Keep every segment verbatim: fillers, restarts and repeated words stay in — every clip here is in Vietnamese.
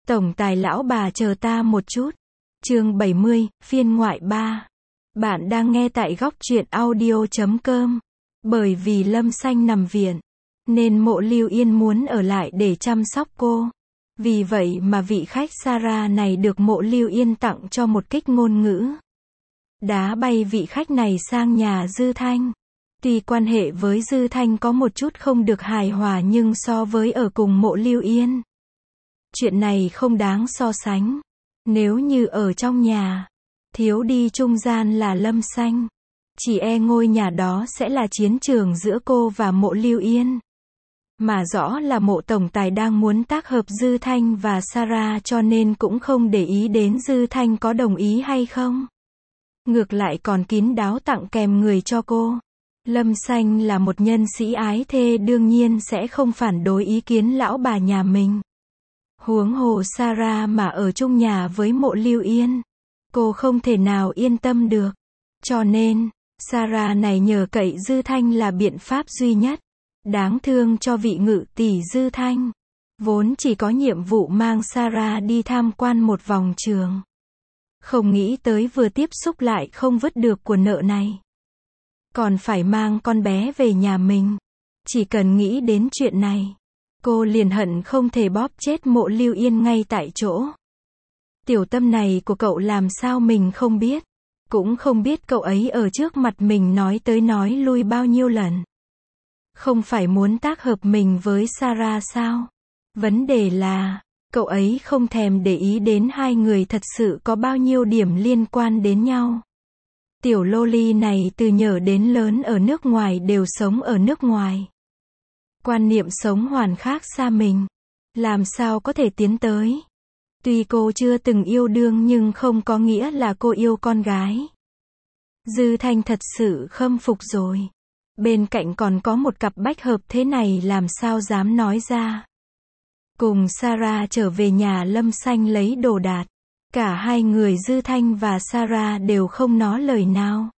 Tổng tài lão bà chờ ta một chút. Chương bảy mươi, phiên ngoại ba. Bạn đang nghe tại góc truyện audio chấm com. Bởi vì Lâm Xanh nằm viện, nên Mộ Lưu Yên muốn ở lại để chăm sóc cô. Vì vậy mà vị khách Sarah này được Mộ Lưu Yên tặng cho một kích ngôn ngữ. Đá bay vị khách này sang nhà Dư Thanh. Tuy quan hệ với Dư Thanh có một chút không được hài hòa nhưng so với ở cùng Mộ Lưu Yên, chuyện này không đáng so sánh. Nếu như ở trong nhà, thiếu đi trung gian là Lâm Xanh, chỉ e ngôi nhà đó sẽ là chiến trường giữa cô và Mộ Lưu Yên. Mà rõ là Mộ tổng tài đang muốn tác hợp Dư Thanh và Sarah cho nên cũng không để ý đến Dư Thanh có đồng ý hay không. Ngược lại còn kín đáo tặng kèm người cho cô. Lâm Xanh là một nhân sĩ ái thê đương nhiên sẽ không phản đối ý kiến lão bà nhà mình. Huống hồ Sarah mà ở chung nhà với Mộ Lưu Yên, cô không thể nào yên tâm được. Cho nên, Sarah này nhờ cậy Dư Thanh là biện pháp duy nhất. Đáng thương cho vị ngự tỷ Dư Thanh, vốn chỉ có nhiệm vụ mang Sarah đi tham quan một vòng trường. Không nghĩ tới vừa tiếp xúc lại không vứt được của nợ này. Còn phải mang con bé về nhà mình. Chỉ cần nghĩ đến chuyện này, cô liền hận không thể bóp chết Mộ Lưu Yên ngay tại chỗ. Tiểu tâm này của cậu làm sao mình không biết. Cũng không biết cậu ấy ở trước mặt mình nói tới nói lui bao nhiêu lần. Không phải muốn tác hợp mình với Sarah sao? Vấn đề là, cậu ấy không thèm để ý đến hai người thật sự có bao nhiêu điểm liên quan đến nhau. Tiểu loli này từ nhỏ đến lớn ở nước ngoài đều sống ở nước ngoài. Quan niệm sống hoàn khác xa mình. Làm sao có thể tiến tới? Tuy cô chưa từng yêu đương nhưng không có nghĩa là cô yêu con gái. Dư Thanh thật sự khâm phục rồi. Bên cạnh còn có một cặp bách hợp thế này làm sao dám nói ra. Cùng Sarah trở về nhà Lâm Xanh lấy đồ đạc. Cả hai người Dư Thanh và Sarah đều không nói lời nào.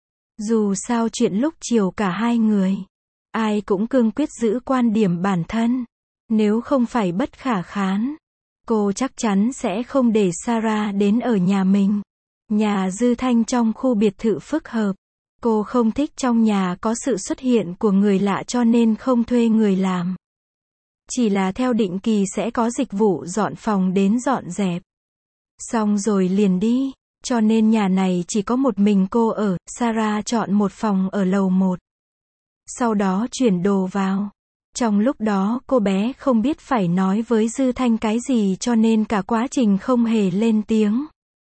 Dù sao chuyện lúc chiều cả hai người, ai cũng cương quyết giữ quan điểm bản thân. Nếu không phải bất khả kháng, cô chắc chắn sẽ không để Sarah đến ở nhà mình. Nhà Dư Thanh trong khu biệt thự phức hợp. Cô không thích trong nhà có sự xuất hiện của người lạ cho nên không thuê người làm. Chỉ là theo định kỳ sẽ có dịch vụ dọn phòng đến dọn dẹp. Xong rồi liền đi, cho nên nhà này chỉ có một mình cô ở, Sarah chọn một phòng ở lầu một. Sau đó chuyển đồ vào. Trong lúc đó cô bé không biết phải nói với Dư Thanh cái gì cho nên cả quá trình không hề lên tiếng.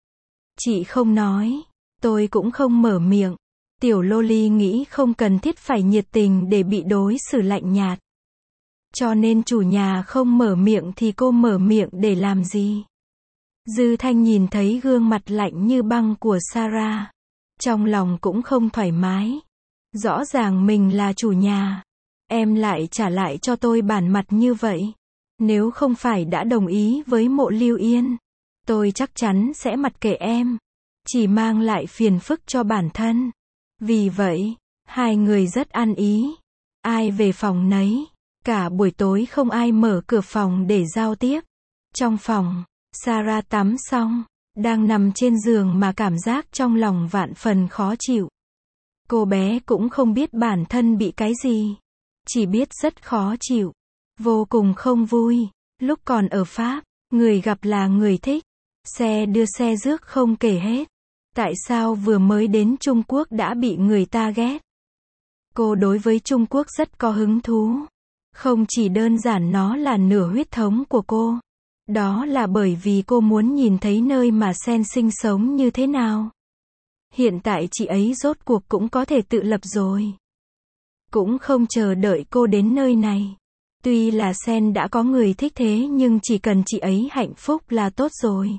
Chị không nói, tôi cũng không mở miệng. Tiểu loli nghĩ không cần thiết phải nhiệt tình để bị đối xử lạnh nhạt. Cho nên chủ nhà không mở miệng thì cô mở miệng để làm gì? Dư Thanh nhìn thấy gương mặt lạnh như băng của Sarah. Trong lòng cũng không thoải mái. Rõ ràng mình là chủ nhà. Em lại trả lại cho tôi bản mặt như vậy. Nếu không phải đã đồng ý với Mộ Lưu Yên, tôi chắc chắn sẽ mặc kệ em. Chỉ mang lại phiền phức cho bản thân. Vì vậy, hai người rất ăn ý. Ai về phòng nấy. Cả buổi tối không ai mở cửa phòng để giao tiếp. Trong phòng, Sarah tắm xong, đang nằm trên giường mà cảm giác trong lòng vạn phần khó chịu. Cô bé cũng không biết bản thân bị cái gì. Chỉ biết rất khó chịu. Vô cùng không vui. Lúc còn ở Pháp, người gặp là người thích. Xe đưa xe rước không kể hết. Tại sao vừa mới đến Trung Quốc đã bị người ta ghét? Cô đối với Trung Quốc rất có hứng thú. Không chỉ đơn giản nó là nửa huyết thống của cô. Đó là bởi vì cô muốn nhìn thấy nơi mà Sen sinh sống như thế nào. Hiện tại chị ấy rốt cuộc cũng có thể tự lập rồi. Cũng không chờ đợi cô đến nơi này. Tuy là Sen đã có người thích thế nhưng chỉ cần chị ấy hạnh phúc là tốt rồi.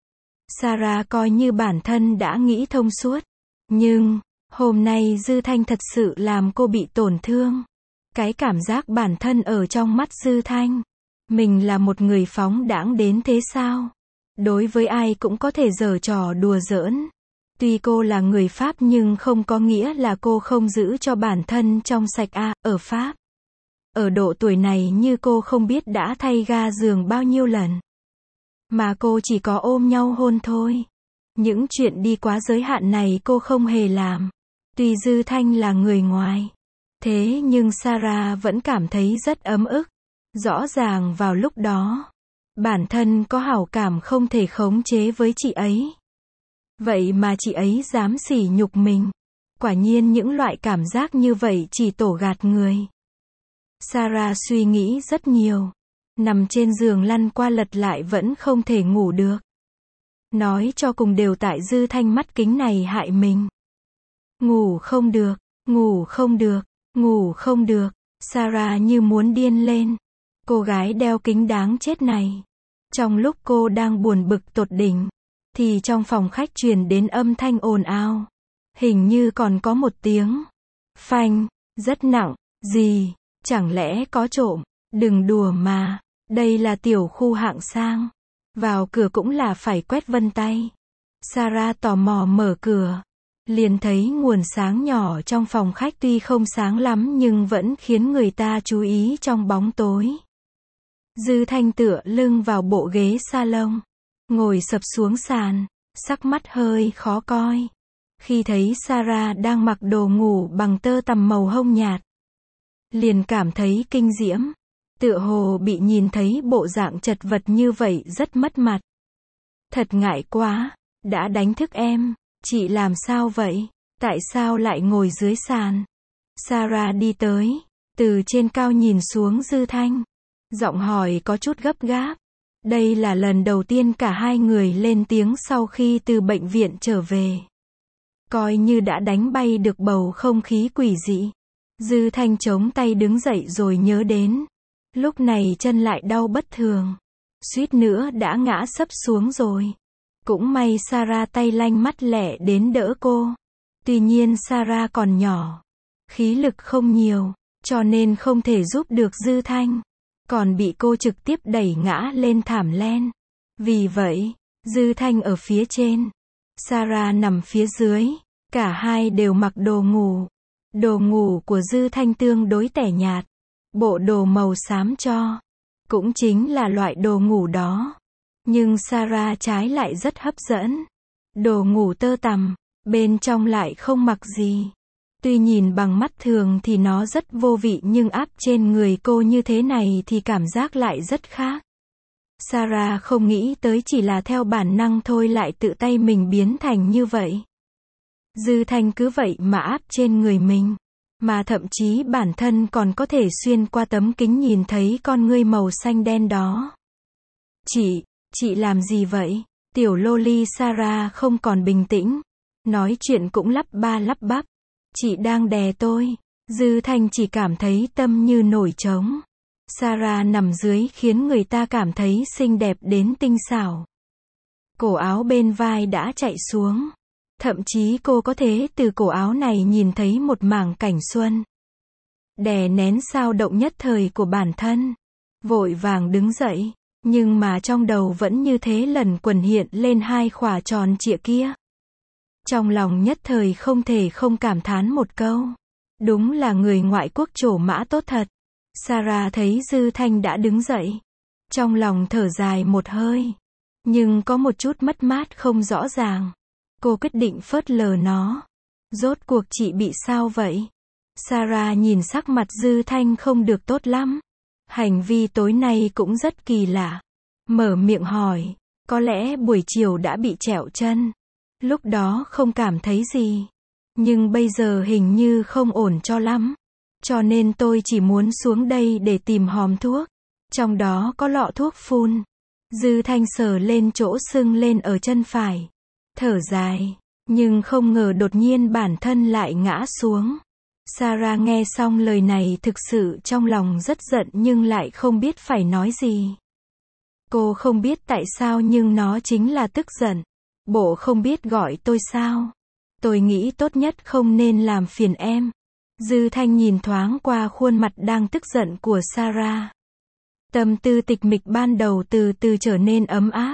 Sarah coi như bản thân đã nghĩ thông suốt. Nhưng, hôm nay Dư Thanh thật sự làm cô bị tổn thương. Cái cảm giác bản thân ở trong mắt Dư Thanh. Mình là một người phóng đãng đến thế sao? Đối với ai cũng có thể giở trò đùa giỡn. Tuy cô là người Pháp nhưng không có nghĩa là cô không giữ cho bản thân trong sạch a, à, ở Pháp. Ở độ tuổi này như cô không biết đã thay ga giường bao nhiêu lần. Mà cô chỉ có ôm nhau hôn thôi. Những chuyện đi quá giới hạn này cô không hề làm. Tuy Dư Thanh là người ngoài. Thế nhưng Sarah vẫn cảm thấy rất ấm ức. Rõ ràng vào lúc đó, bản thân có hảo cảm không thể khống chế với chị ấy. Vậy mà chị ấy dám sỉ nhục mình. Quả nhiên những loại cảm giác như vậy chỉ tổ gạt người. Sarah suy nghĩ rất nhiều. Nằm trên giường lăn qua lật lại vẫn không thể ngủ được. Nói cho cùng đều tại Dư Thanh mắt kính này hại mình. Ngủ không được, ngủ không được, ngủ không được. Sarah như muốn điên lên. Cô gái đeo kính đáng chết này. Trong lúc cô đang buồn bực tột đỉnh, thì trong phòng khách truyền đến âm thanh ồn ào. Hình như còn có một tiếng phanh, rất nặng. Gì? Chẳng lẽ có trộm? Đừng đùa mà. Đây là tiểu khu hạng sang. Vào cửa cũng là phải quét vân tay. Sarah tò mò mở cửa. Liền thấy nguồn sáng nhỏ trong phòng khách tuy không sáng lắm nhưng vẫn khiến người ta chú ý trong bóng tối. Dư Thanh tựa lưng vào bộ ghế salon. Ngồi sập xuống sàn. Sắc mắt hơi khó coi. Khi thấy Sarah đang mặc đồ ngủ bằng tơ tằm màu hông nhạt. Liền cảm thấy kinh diễm. Tựa hồ bị nhìn thấy bộ dạng chật vật như vậy rất mất mặt. Thật ngại quá. Đã đánh thức em. Chị làm sao vậy? Tại sao lại ngồi dưới sàn? Sarah đi tới. Từ trên cao nhìn xuống Dư Thanh. Giọng hỏi có chút gấp gáp. Đây là lần đầu tiên cả hai người lên tiếng sau khi từ bệnh viện trở về. Coi như đã đánh bay được bầu không khí quỷ dị. Dư Thanh chống tay đứng dậy rồi nhớ đến. Lúc này chân lại đau bất thường. Suýt nữa đã ngã sấp xuống rồi. Cũng may Sarah tay lanh mắt lẹ đến đỡ cô. Tuy nhiên Sarah còn nhỏ. Khí lực không nhiều. Cho nên không thể giúp được Dư Thanh. Còn bị cô trực tiếp đẩy ngã lên thảm len. Vì vậy, Dư Thanh ở phía trên. Sarah nằm phía dưới. Cả hai đều mặc đồ ngủ. Đồ ngủ của Dư Thanh tương đối tẻ nhạt. Bộ đồ màu xám cho. Cũng chính là loại đồ ngủ đó. Nhưng Sarah trái lại rất hấp dẫn. Đồ ngủ tơ tằm. Bên trong lại không mặc gì. Tuy nhìn bằng mắt thường thì nó rất vô vị nhưng áp trên người cô như thế này thì cảm giác lại rất khác. Sarah không nghĩ tới chỉ là theo bản năng thôi lại tự tay mình biến thành như vậy. Dư Thanh cứ vậy mà áp trên người mình. Mà thậm chí bản thân còn có thể xuyên qua tấm kính nhìn thấy con ngươi màu xanh đen đó. Chị, chị làm gì vậy? Tiểu loli Sarah không còn bình tĩnh. Nói chuyện cũng lắp ba lắp bắp. Chị đang đè tôi. Dư Thanh chỉ cảm thấy tâm như nổi trống. Sarah nằm dưới khiến người ta cảm thấy xinh đẹp đến tinh xảo. Cổ áo bên vai đã chạy xuống. Thậm chí cô có thể từ cổ áo này nhìn thấy một mảng cảnh xuân. Đè nén sao động nhất thời của bản thân. Vội vàng đứng dậy. Nhưng mà trong đầu vẫn như thế lần quần hiện lên hai khỏa tròn trịa kia. Trong lòng nhất thời không thể không cảm thán một câu. Đúng là người ngoại quốc trổ mã tốt thật. Sarah thấy Dư Thanh đã đứng dậy. Trong lòng thở dài một hơi. Nhưng có một chút mất mát không rõ ràng. Cô quyết định phớt lờ nó. Rốt cuộc chị bị sao vậy? Sarah nhìn sắc mặt Dư Thanh không được tốt lắm. Hành vi tối nay cũng rất kỳ lạ. Mở miệng hỏi. Có lẽ buổi chiều đã bị trẹo chân. Lúc đó không cảm thấy gì. Nhưng bây giờ hình như không ổn cho lắm. Cho nên tôi chỉ muốn xuống đây để tìm hòm thuốc. Trong đó có lọ thuốc phun. Dư Thanh sờ lên chỗ sưng lên ở chân phải. Thở dài. Nhưng không ngờ đột nhiên bản thân lại ngã xuống. Sarah nghe xong lời này thực sự trong lòng rất giận nhưng lại không biết phải nói gì. Cô không biết tại sao nhưng nó chính là tức giận. Bộ không biết gọi tôi sao? Tôi nghĩ tốt nhất không nên làm phiền em. Dư Thanh nhìn thoáng qua khuôn mặt đang tức giận của Sarah. Tâm tư tịch mịch ban đầu từ từ trở nên ấm áp.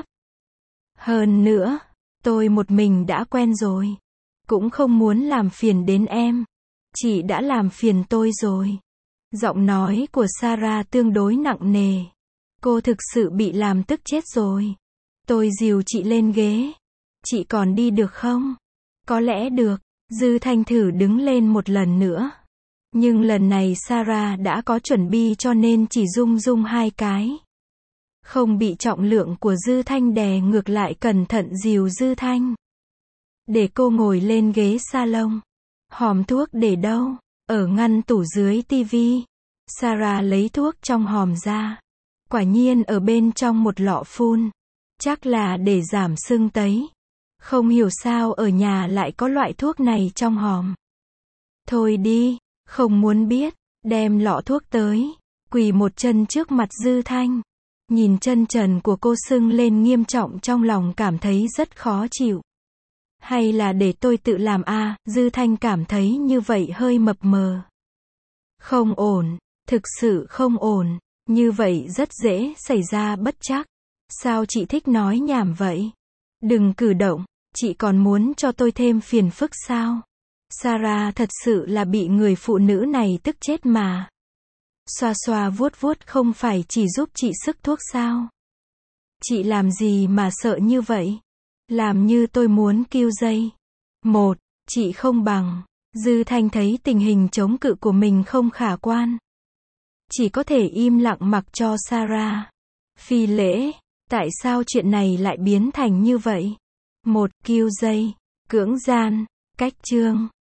Hơn nữa, tôi một mình đã quen rồi. Cũng không muốn làm phiền đến em. Chị đã làm phiền tôi rồi. Giọng nói của Sarah tương đối nặng nề. Cô thực sự bị làm tức chết rồi. Tôi dìu chị lên ghế. Chị còn đi được không? Có lẽ được. Dư Thanh thử đứng lên một lần nữa. Nhưng lần này Sarah đã có chuẩn bị cho nên chỉ rung rung hai cái. Không bị trọng lượng của Dư Thanh đè ngược lại, cẩn thận dìu Dư Thanh. Để cô ngồi lên ghế salon. Hòm thuốc để đâu? Ở ngăn tủ dưới tivi. Sarah lấy thuốc trong hòm ra. Quả nhiên ở bên trong một lọ phun. Chắc là để giảm sưng tấy. Không hiểu sao ở nhà lại có loại thuốc này trong hòm. Thôi đi, không muốn biết. Đem lọ thuốc tới. Quỳ một chân trước mặt Dư Thanh. Nhìn chân trần của cô sưng lên nghiêm trọng, trong lòng cảm thấy rất khó chịu. Hay là để tôi tự làm a? À, Dư Thanh cảm thấy như vậy hơi mập mờ. Không ổn, thực sự không ổn. Như vậy rất dễ xảy ra bất trắc. Sao chị thích nói nhảm vậy? Đừng cử động, chị còn muốn cho tôi thêm phiền phức sao? Sarah thật sự là bị người phụ nữ này tức chết mà. Xoa xoa vuốt vuốt không phải chỉ giúp chị sức thuốc sao? Chị làm gì mà sợ như vậy? Làm như tôi muốn kêu dây. Một, chị không bằng. Dư Thanh thấy tình hình chống cự của mình không khả quan. Chỉ có thể im lặng mặc cho Sarah. Phi lễ, tại sao chuyện này lại biến thành như vậy? Một, kêu dây, cưỡng gian, cách chương.